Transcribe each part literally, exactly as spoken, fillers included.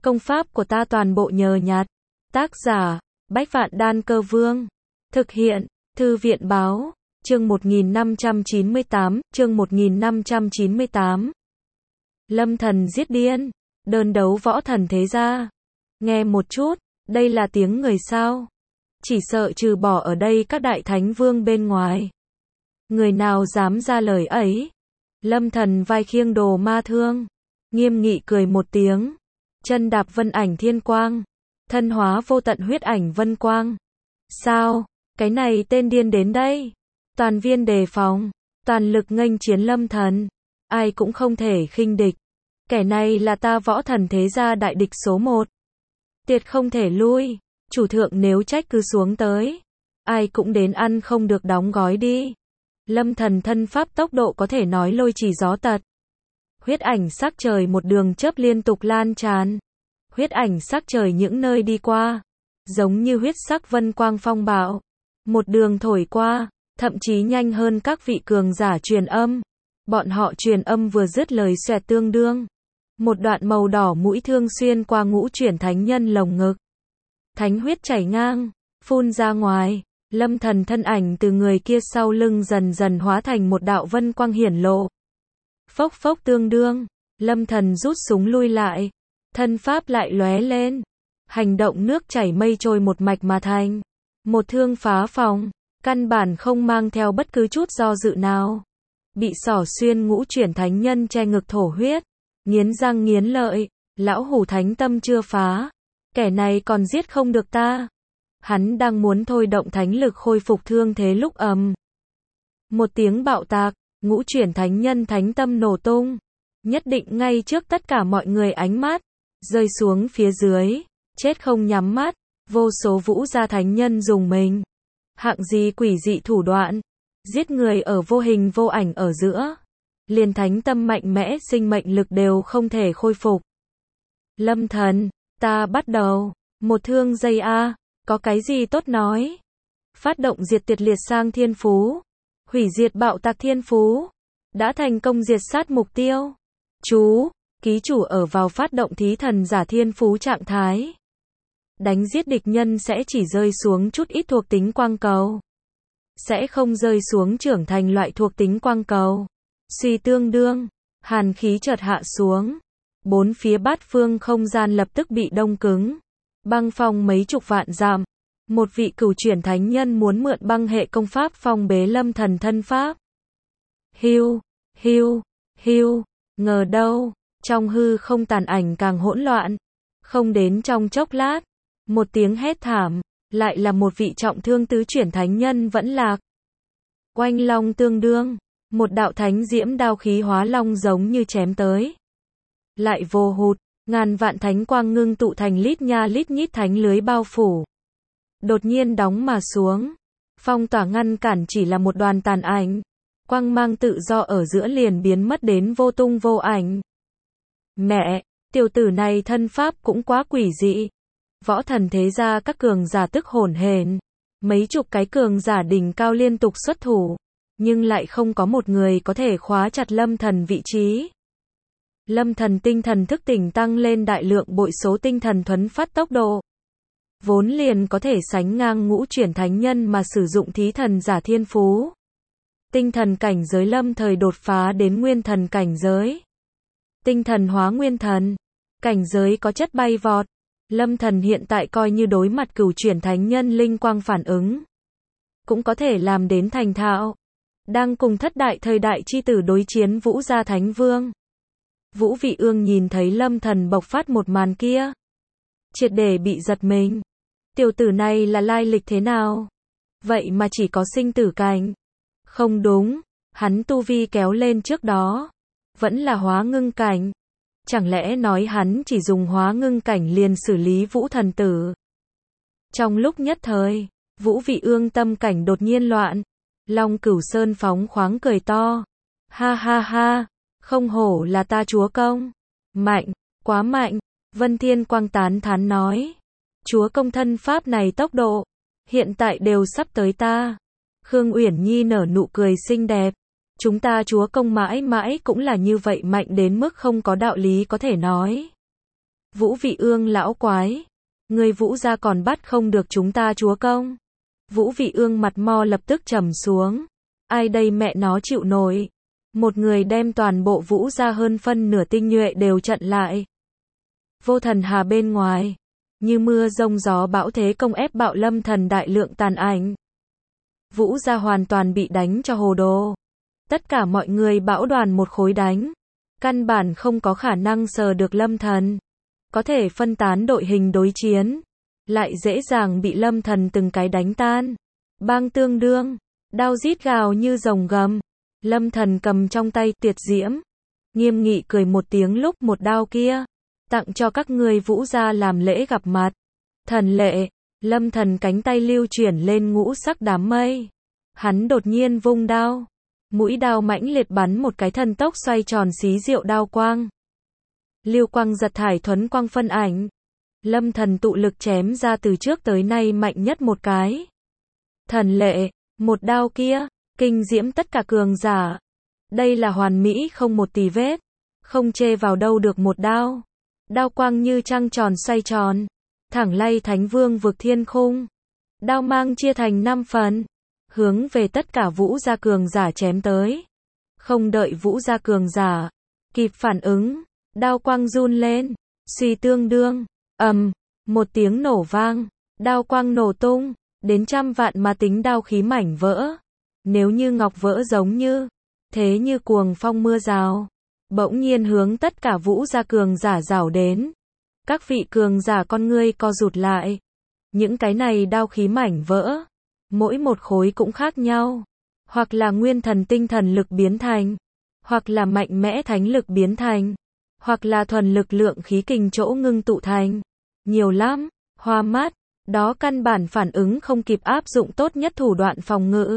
Công pháp của ta toàn bộ nhờ nhặt. Tác giả, Bách Vạn Đan Cơ Vương. Thực hiện, Thư viện Báo. Chương một nghìn năm trăm chín mươi tám, chương một nghìn năm trăm chín mươi tám. Lâm thần giết điên. Đơn đấu võ thần thế gia. Nghe một chút, đây là tiếng người sao? Chỉ sợ trừ bỏ ở đây các đại thánh vương bên ngoài. Người nào dám ra lời ấy? Lâm thần vai khiêng đồ ma thương. Nghiêm nghị cười một tiếng. Chân đạp vân ảnh thiên quang. Thân hóa vô tận huyết ảnh vân quang. Sao? Cái này tên điên đến đây. Toàn viên đề phòng. Toàn lực nghênh chiến lâm thần. Ai cũng không thể khinh địch. Kẻ này là ta võ thần thế gia đại địch số một. Tuyệt không thể lui. Chủ thượng nếu trách cứ xuống tới. Ai cũng đến ăn không được đóng gói đi. Lâm thần thân pháp tốc độ có thể nói lôi chỉ gió tật. Huyết ảnh sắc trời một đường chớp liên tục lan tràn. Huyết ảnh sắc trời những nơi đi qua. Giống như huyết sắc vân quang phong bạo. Một đường thổi qua. Thậm chí nhanh hơn các vị cường giả truyền âm. Bọn họ truyền âm vừa dứt lời xoẹt tương đương. Một đoạn màu đỏ mũi thương xuyên qua ngũ chuyển thánh nhân lồng ngực. Thánh huyết chảy ngang, phun ra ngoài. Lâm thần thân ảnh từ người kia sau lưng dần dần hóa thành một đạo vân quang hiển lộ. Phốc phốc tương đương, lâm thần rút súng lui lại. Thân pháp lại lóe lên. Hành động nước chảy mây trôi một mạch mà thành. Một thương phá phòng, căn bản không mang theo bất cứ chút do dự nào. Bị xỏ xuyên ngũ chuyển thánh nhân che ngực thổ huyết. Nghiến răng nghiến lợi, lão hủ thánh tâm chưa phá. Kẻ này còn giết không được ta. Hắn đang muốn thôi động thánh lực khôi phục thương thế lúc ầm. Một tiếng bạo tạc, ngũ chuyển thánh nhân thánh tâm nổ tung. Nhất định ngay trước tất cả mọi người ánh mắt. Rơi xuống phía dưới, chết không nhắm mắt. Vô số vũ gia thánh nhân dùng mình. Hạng gì quỷ dị thủ đoạn. Giết người ở vô hình vô ảnh ở giữa. Liền thánh tâm mạnh mẽ sinh mệnh lực đều không thể khôi phục. Lâm thần, ta bắt đầu. Một thương dây a, có cái gì tốt nói. Phát động diệt tuyệt liệt sang thiên phú. Hủy diệt bạo tạc thiên phú. Đã thành công diệt sát mục tiêu. Chú, ký chủ ở vào phát động thí thần giả thiên phú trạng thái. Đánh giết địch nhân sẽ chỉ rơi xuống chút ít thuộc tính quang cầu. Sẽ không rơi xuống trưởng thành loại thuộc tính quang cầu. Suy tương đương, hàn khí chợt hạ xuống. Bốn phía bát phương không gian lập tức bị đông cứng. Băng phong mấy chục vạn dặm. Một vị cửu chuyển thánh nhân muốn mượn băng hệ công pháp phong bế lâm thần thân pháp. Hiu, hiu, hiu, ngờ đâu, trong hư không tàn ảnh càng hỗn loạn. Không đến trong chốc lát, một tiếng hét thảm, lại là một vị trọng thương tứ chuyển thánh nhân vẫn lạc. Oanh long tương đương. Một đạo thánh diễm đao khí hóa long giống như chém tới. Lại vô hụt, ngàn vạn thánh quang ngưng tụ thành lít nha lít nhít thánh lưới bao phủ. Đột nhiên đóng mà xuống. Phong tỏa ngăn cản chỉ là một đoàn tàn ảnh. Quang mang tự do ở giữa liền biến mất đến vô tung vô ảnh. Mẹ, tiểu tử này thân pháp cũng quá quỷ dị. Võ thần thế gia các cường giả tức hổn hển. Mấy chục cái cường giả đỉnh cao liên tục xuất thủ. Nhưng lại không có một người có thể khóa chặt lâm thần vị trí. Lâm thần tinh thần thức tỉnh tăng lên đại lượng bội số tinh thần thuấn phát tốc độ. Vốn liền có thể sánh ngang ngũ chuyển thánh nhân mà sử dụng thí thần giả thiên phú. Tinh thần cảnh giới lâm thời đột phá đến nguyên thần cảnh giới. Tinh thần hóa nguyên thần. Cảnh giới có chất bay vọt. Lâm thần hiện tại coi như đối mặt cửu chuyển thánh nhân linh quang phản ứng. Cũng có thể làm đến thành thạo. Đang cùng thất đại thời đại chi tử đối chiến Vũ gia thánh vương. Vũ Vị Ương nhìn thấy lâm thần bộc phát một màn kia. Triệt để bị giật mình. Tiểu tử này là lai lịch thế nào? Vậy mà chỉ có sinh tử cảnh. Không đúng, hắn tu vi kéo lên trước đó. Vẫn là hóa ngưng cảnh. Chẳng lẽ nói hắn chỉ dùng hóa ngưng cảnh liền xử lý Vũ thần tử? Trong lúc nhất thời, Vũ Vị Ương tâm cảnh đột nhiên loạn. Long Cửu Sơn phóng khoáng cười to. Ha ha ha, không hổ là ta chúa công. Mạnh, quá mạnh. Vân Thiên Quang tán thán nói. Chúa công thân pháp này tốc độ, hiện tại đều sắp tới ta. Khương Uyển Nhi nở nụ cười xinh đẹp. Chúng ta chúa công mãi mãi cũng là như vậy mạnh đến mức không có đạo lý có thể nói. Vũ Vị Ương lão quái, người Vũ gia còn bắt không được chúng ta chúa công. Vũ Vị Ương mặt mo lập tức trầm xuống. Ai đây mẹ nó chịu nổi. Một người đem toàn bộ Vũ gia hơn phân nửa tinh nhuệ đều chặn lại. Vô Thần Hà bên ngoài, như mưa rông gió bão thế công ép bạo Lâm Thần đại lượng tàn ảnh. Vũ gia hoàn toàn bị đánh cho hồ đồ. Tất cả mọi người bão đoàn một khối đánh. Căn bản không có khả năng sờ được Lâm Thần. Có thể phân tán đội hình đối chiến. Lại dễ dàng bị Lâm Thần từng cái đánh tan. Bang tương đương. Đao rít gào như rồng gầm. Lâm Thần cầm trong tay Tuyệt Diễm. Nghiêm nghị cười một tiếng lúc một đao kia. Tặng cho các ngươi Vũ gia làm lễ gặp mặt. Thần lệ. Lâm Thần cánh tay lưu chuyển lên ngũ sắc đám mây. Hắn đột nhiên vung đao. Mũi đao mãnh liệt bắn một cái thần tốc xoay tròn xí diệu đao quang. Lưu quang giật thải thuấn quang phân ảnh. Lâm Thần tụ lực chém ra từ trước tới nay mạnh nhất một cái. Thần lệ, một đao kia, kinh diễm tất cả cường giả. Đây là hoàn mỹ không một tì vết. Không chê vào đâu được một đao. Đao quang như trăng tròn xoay tròn. Thẳng lay Thánh Vương vực thiên khung. Đao mang chia thành năm phần. Hướng về tất cả Vũ gia cường giả chém tới. Không đợi Vũ gia cường giả kịp phản ứng, đao quang run lên, suy tương đương, ầm, một tiếng nổ vang, đao quang nổ tung, đến trăm vạn mà tính đao khí mảnh vỡ. Nếu như ngọc vỡ giống như, thế như cuồng phong mưa rào, bỗng nhiên hướng tất cả Vũ gia cường giả rảo đến. Các vị cường giả con ngươi co rụt lại. Những cái này đao khí mảnh vỡ, mỗi một khối cũng khác nhau. Hoặc là nguyên thần tinh thần lực biến thành, hoặc là mạnh mẽ thánh lực biến thành, hoặc là thuần lực lượng khí kình chỗ ngưng tụ thành. Nhiều lắm, hoa mắt, đó căn bản phản ứng không kịp áp dụng tốt nhất thủ đoạn phòng ngự.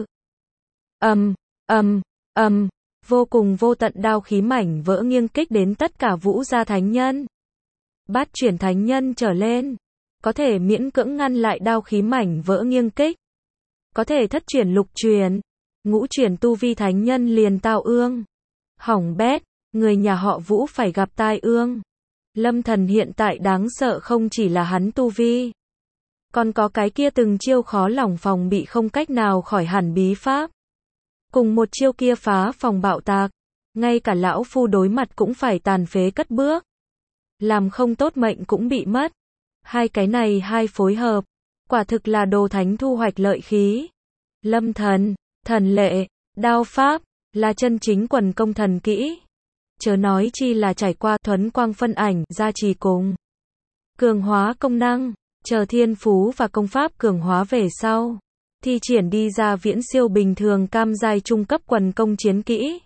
Ầm, ầm, ầm, vô cùng vô tận đao khí mảnh vỡ nghiêng kích đến tất cả Vũ gia thánh nhân. Bát chuyển thánh nhân trở lên, có thể miễn cưỡng ngăn lại đao khí mảnh vỡ nghiêng kích. Có thể thất chuyển lục chuyển, ngũ chuyển tu vi thánh nhân liền tao ương. Hỏng bét, người nhà họ Vũ phải gặp tai ương. Lâm Thần hiện tại đáng sợ không chỉ là hắn tu vi, còn có cái kia từng chiêu khó lòng phòng bị không cách nào khỏi hẳn bí pháp. Cùng một chiêu kia phá phòng bạo tạc, ngay cả lão phu đối mặt cũng phải tàn phế cất bước. Làm không tốt mệnh cũng bị mất. Hai cái này hai phối hợp, quả thực là đồ thánh thu hoạch lợi khí. Lâm Thần, thần lệ, đao pháp, là chân chính quần công thần kỹ. Chớ nói chi là trải qua thuấn quang phân ảnh, gia trì cùng cường hóa công năng, chờ thiên phú và công pháp cường hóa về sau, thi triển đi ra viễn siêu bình thường cam giai trung cấp quần công chiến kỹ.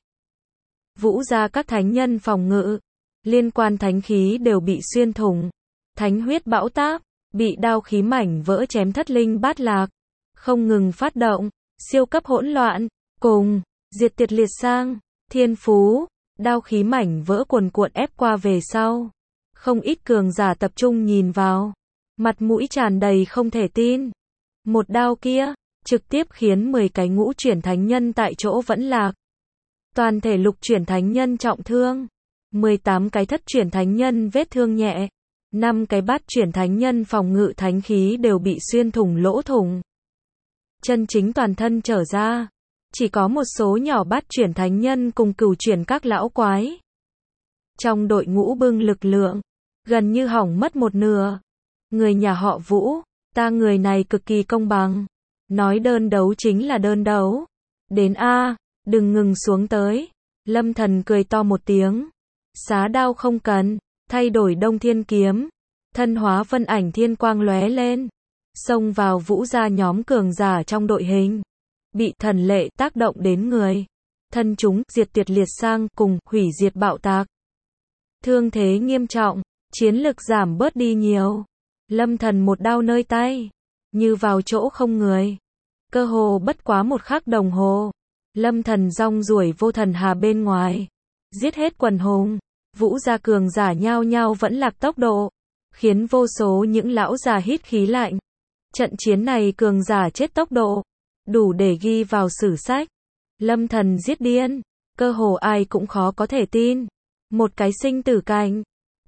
Vũ gia các thánh nhân phòng ngự, liên quan thánh khí đều bị xuyên thủng. Thánh huyết bão táp, bị đao khí mảnh vỡ chém thất linh bát lạc. Không ngừng phát động, siêu cấp hỗn loạn, cùng, diệt tiệt liệt sang, thiên phú, đao khí mảnh vỡ cuồn cuộn ép qua về sau. Không ít cường giả tập trung nhìn vào, mặt mũi tràn đầy không thể tin. Một đao kia, trực tiếp khiến mười cái ngũ chuyển thánh nhân tại chỗ vẫn lạc. Toàn thể lục chuyển thánh nhân trọng thương, mười tám cái thất chuyển thánh nhân vết thương nhẹ, năm cái bát chuyển thánh nhân phòng ngự thánh khí đều bị xuyên thủng lỗ thủng. Chân chính toàn thân trở ra, chỉ có một số nhỏ bát chuyển thánh nhân cùng cửu chuyển các lão quái. Trong đội ngũ bưng lực lượng, gần như hỏng mất một nửa. Người nhà họ Vũ, ta người này cực kỳ công bằng. Nói đơn đấu chính là đơn đấu. Đến A, đừng ngừng xuống tới. Lâm Thần cười to một tiếng. Xá đao không cần, thay đổi Đông Thiên kiếm. Thân hóa vân ảnh thiên quang lóe lên. Xông vào Vũ gia nhóm cường giả trong đội hình. Bị thần lệ tác động đến người. Thân chúng diệt tuyệt liệt sang cùng hủy diệt bạo tạc. Thương thế nghiêm trọng, chiến lực giảm bớt đi nhiều. Lâm Thần một đao nơi tay, như vào chỗ không người. Cơ hồ bất quá một khắc đồng hồ. Lâm Thần rong ruổi vô thần hà bên ngoài, giết hết quần hùng. Vũ gia cường giả nhao nhao vẫn lạc tốc độ, khiến vô số những lão già hít khí lạnh. Trận chiến này cường giả chết tốc độ, đủ để ghi vào sử sách. Lâm Thần giết điên, cơ hồ ai cũng khó có thể tin. Một cái sinh tử cảnh,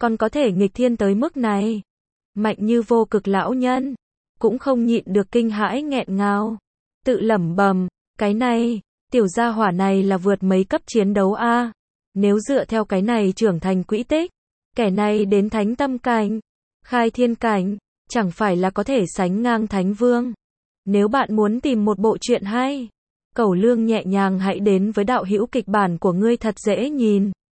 còn có thể nghịch thiên tới mức này. Mạnh như vô cực lão nhân, cũng không nhịn được kinh hãi nghẹn ngào. Tự lẩm bẩm, cái này, tiểu gia hỏa này là vượt mấy cấp chiến đấu a. Nếu dựa theo cái này trưởng thành quỹ tích, kẻ này đến thánh tâm cảnh, khai thiên cảnh, chẳng phải là có thể sánh ngang thánh vương. Nếu bạn muốn tìm một bộ truyện hay, Cẩu Lương nhẹ nhàng hãy đến với đạo hữu kịch bản của ngươi thật dễ nhìn.